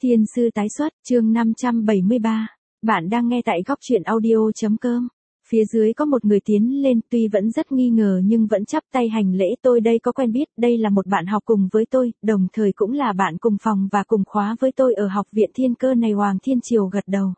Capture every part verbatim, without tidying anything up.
Thiên sư tái xuất, chương năm trăm bảy mươi ba. Bạn đang nghe tại góc truyện audio chấm com. Phía dưới có một người tiến lên, tuy vẫn rất nghi ngờ nhưng vẫn chắp tay hành lễ. Tôi đây có quen biết, đây là một bạn học cùng với tôi, đồng thời cũng là bạn cùng phòng và cùng khóa với tôi ở học viện Thiên Cơ này. Hoàng Thiên Triều gật đầu.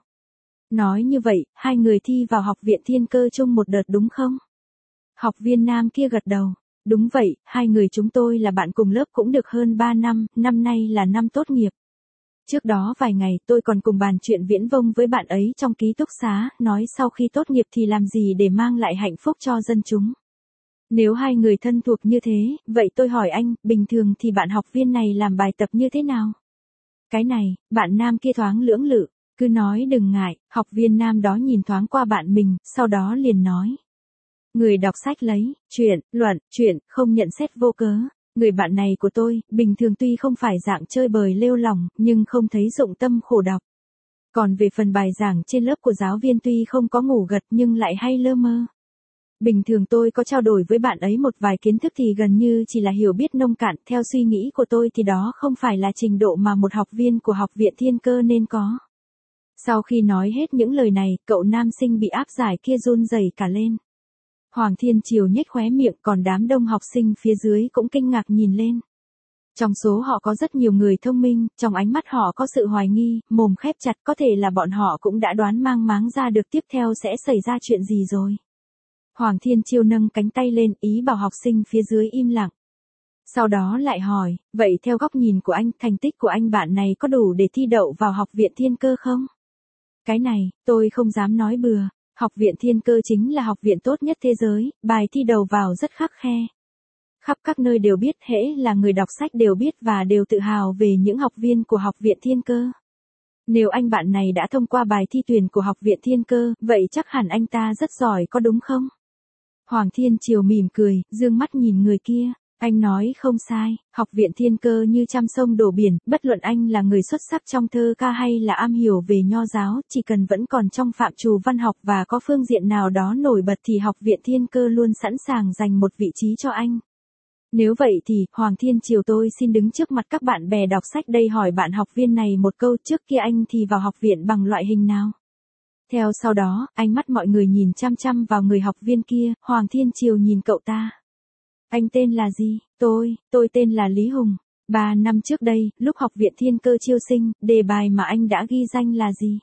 Nói như vậy, hai người thi vào học viện Thiên Cơ chung một đợt đúng không? Học viên nam kia gật đầu. Đúng vậy, hai người chúng tôi là bạn cùng lớp cũng được hơn ba năm, năm nay là năm tốt nghiệp. Trước đó vài ngày tôi còn cùng bàn chuyện viễn vông với bạn ấy trong ký túc xá, nói sau khi tốt nghiệp thì làm gì để mang lại hạnh phúc cho dân chúng. Nếu hai người thân thuộc như thế, vậy tôi hỏi anh, bình thường thì bạn học viên này làm bài tập như thế nào? Cái này, bạn nam kia thoáng lưỡng lự, cứ nói đừng ngại. Học viên nam đó nhìn thoáng qua bạn mình, sau đó liền nói. Người đọc sách lấy, chuyện, luận, chuyện, không nhận xét vô cớ. Người bạn này của tôi, bình thường tuy không phải dạng chơi bời lêu lỏng, nhưng không thấy dụng tâm khổ đọc. Còn về phần bài giảng trên lớp của giáo viên tuy không có ngủ gật nhưng lại hay lơ mơ. Bình thường tôi có trao đổi với bạn ấy một vài kiến thức thì gần như chỉ là hiểu biết nông cạn. Theo suy nghĩ của tôi thì đó không phải là trình độ mà một học viên của học viện Thiên Cơ nên có. Sau khi nói hết những lời này, cậu nam sinh bị áp giải kia run rẩy cả lên. Hoàng Thiên Triều nhếch khóe miệng, còn đám đông học sinh phía dưới cũng kinh ngạc nhìn lên. Trong số họ có rất nhiều người thông minh, trong ánh mắt họ có sự hoài nghi, mồm khép chặt, có thể là bọn họ cũng đã đoán mang máng ra được tiếp theo sẽ xảy ra chuyện gì rồi. Hoàng Thiên Triều nâng cánh tay lên, ý bảo học sinh phía dưới im lặng. Sau đó lại hỏi, vậy theo góc nhìn của anh, thành tích của anh bạn này có đủ để thi đậu vào học viện Thiên Cơ không? Cái này, tôi không dám nói bừa. Học viện Thiên Cơ chính là học viện tốt nhất thế giới, bài thi đầu vào rất khắt khe. Khắp các nơi đều biết, hễ là người đọc sách đều biết và đều tự hào về những học viên của học viện Thiên Cơ. Nếu anh bạn này đã thông qua bài thi tuyển của học viện Thiên Cơ, vậy chắc hẳn anh ta rất giỏi có đúng không? Hoàng Thiên Triều mỉm cười, dương mắt nhìn người kia. Anh nói không sai, học viện Thiên Cơ như trăm sông đổ biển, bất luận anh là người xuất sắc trong thơ ca hay là am hiểu về nho giáo, chỉ cần vẫn còn trong phạm trù văn học và có phương diện nào đó nổi bật thì học viện Thiên Cơ luôn sẵn sàng dành một vị trí cho anh. Nếu vậy thì, Hoàng Thiên Triều tôi xin đứng trước mặt các bạn bè đọc sách đây hỏi bạn học viên này một câu, trước kia anh thì vào học viện bằng loại hình nào? Theo sau đó, ánh mắt mọi người nhìn chăm chăm vào người học viên kia, Hoàng Thiên Triều nhìn cậu ta. Anh tên là gì? Tôi, tôi tên là Lý Hùng. Ba năm trước đây, lúc học viện Thiên Cơ chiêu sinh, đề bài mà anh đã ghi danh là gì?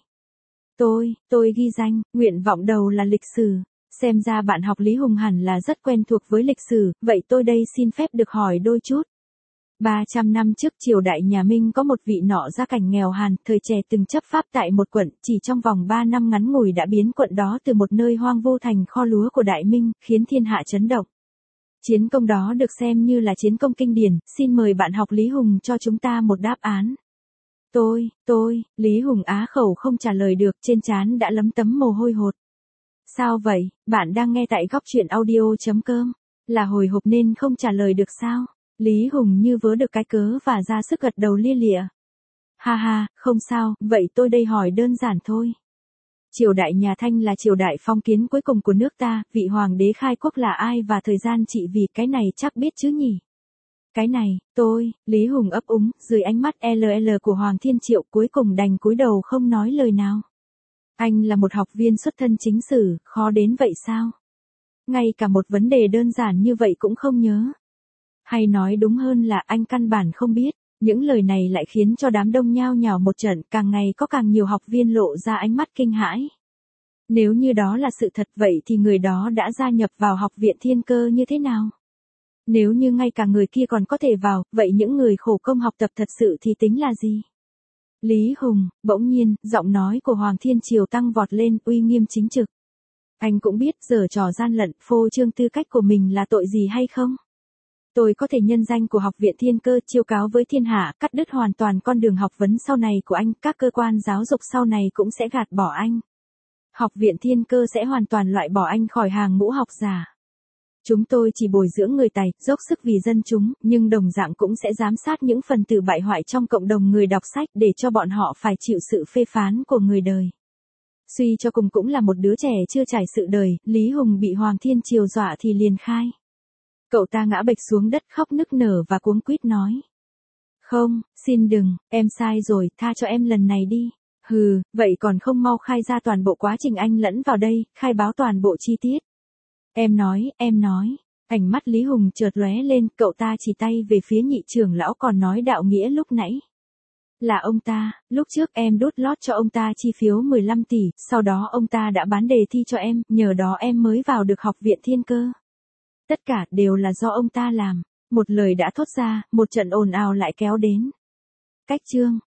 Tôi, tôi ghi danh, nguyện vọng đầu là lịch sử. Xem ra bạn học Lý Hùng hẳn là rất quen thuộc với lịch sử, vậy tôi đây xin phép được hỏi đôi chút. ba trăm năm trước triều đại nhà Minh có một vị nọ gia cảnh nghèo hàn, thời trẻ từng chấp pháp tại một quận, chỉ trong vòng ba năm ngắn ngủi đã biến quận đó từ một nơi hoang vu thành kho lúa của đại Minh, khiến thiên hạ chấn động. Chiến công đó được xem như là chiến công kinh điển, xin mời bạn học Lý Hùng cho chúng ta một đáp án. Tôi, tôi, Lý Hùng á khẩu không trả lời được, trên trán đã lấm tấm mồ hôi hột. Sao vậy, bạn đang nghe tại góc truyện audio chấm com, là hồi hộp nên không trả lời được sao? Lý Hùng như vớ được cái cớ và ra sức gật đầu lia lịa. Ha ha, không sao, vậy tôi đây hỏi đơn giản thôi. Triều đại nhà Thanh là triều đại phong kiến cuối cùng của nước ta, vị hoàng đế khai quốc là ai và thời gian trị vì cái này chắc biết chứ nhỉ? Cái này, tôi, Lý Hùng ấp úng, dưới ánh mắt lờ lờ của Hoàng Thiên Triều cuối cùng đành cúi đầu không nói lời nào. Anh là một học viên xuất thân chính sử, khó đến vậy sao? Ngay cả một vấn đề đơn giản như vậy cũng không nhớ. Hay nói đúng hơn là anh căn bản không biết. Những lời này lại khiến cho đám đông nhao nhao một trận, càng ngày có càng nhiều học viên lộ ra ánh mắt kinh hãi. Nếu như đó là sự thật vậy thì người đó đã gia nhập vào học viện Thiên Cơ như thế nào? Nếu như ngay cả người kia còn có thể vào, vậy những người khổ công học tập thật sự thì tính là gì? Lý Hùng, bỗng nhiên, giọng nói của Hoàng Thiên Triều tăng vọt lên, uy nghiêm chính trực. Anh cũng biết giở trò gian lận, phô trương tư cách của mình là tội gì hay không? Tôi có thể nhân danh của học viện Thiên Cơ chiêu cáo với thiên hạ, cắt đứt hoàn toàn con đường học vấn sau này của anh, các cơ quan giáo dục sau này cũng sẽ gạt bỏ anh. Học viện Thiên Cơ sẽ hoàn toàn loại bỏ anh khỏi hàng ngũ học giả. Chúng tôi chỉ bồi dưỡng người tài, dốc sức vì dân chúng, nhưng đồng dạng cũng sẽ giám sát những phần tử bại hoại trong cộng đồng người đọc sách để cho bọn họ phải chịu sự phê phán của người đời. Suy cho cùng cũng là một đứa trẻ chưa trải sự đời, Lý Hùng bị Hoàng Thiên Triều dọa thì liền khai. Cậu ta ngã bệch xuống đất khóc nức nở và cuống quýt nói. Không, xin đừng, em sai rồi, tha cho em lần này đi. Hừ, vậy còn không mau khai ra toàn bộ quá trình anh lẫn vào đây, khai báo toàn bộ chi tiết. Em nói, em nói. Ánh mắt Lý Hùng chợt lóe lên, cậu ta chỉ tay về phía nhị trưởng lão còn nói đạo nghĩa lúc nãy. Là ông ta, lúc trước em đút lót cho ông ta chi phiếu mười lăm tỷ, sau đó ông ta đã bán đề thi cho em, nhờ đó em mới vào được học viện Thiên Cơ. Tất cả đều là do ông ta làm. Một lời đã thốt ra, một trận ồn ào lại kéo đến. Cách chương